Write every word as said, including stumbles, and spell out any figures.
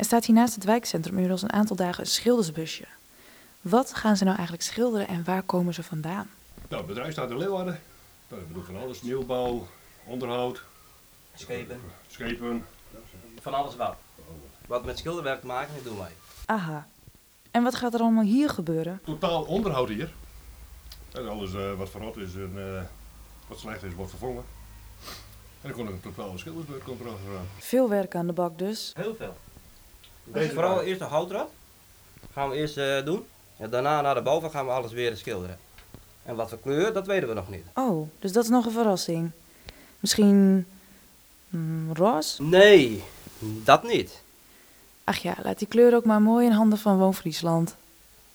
staat hier naast het wijkcentrum inmiddels een aantal dagen een schildersbusje. Wat gaan ze nou eigenlijk schilderen en waar komen ze vandaan? Nou, het bedrijf staat in Leeuwarden. Nou, we doen van alles. Nieuwbouw, onderhoud, Schepen, schepen. van alles wat. Wat met schilderwerk te maken heeft, doen wij. Aha. En wat gaat er allemaal hier gebeuren? Totaal onderhoud hier. En alles uh, wat verrot is en uh, wat slecht is, wordt vervangen. En dan komt een totale schildersbeurt komt erachteraan. Veel werk aan de bak dus. Heel veel. Deze Vooral waar. eerst de houtrad. Gaan we eerst uh, doen. En daarna naar de boven gaan we alles weer schilderen. En wat voor kleur, dat weten we nog niet. Oh, dus dat is nog een verrassing. Misschien mm, roze? Nee, dat niet. Ach ja, laat die kleur ook maar mooi in handen van Woon Friesland.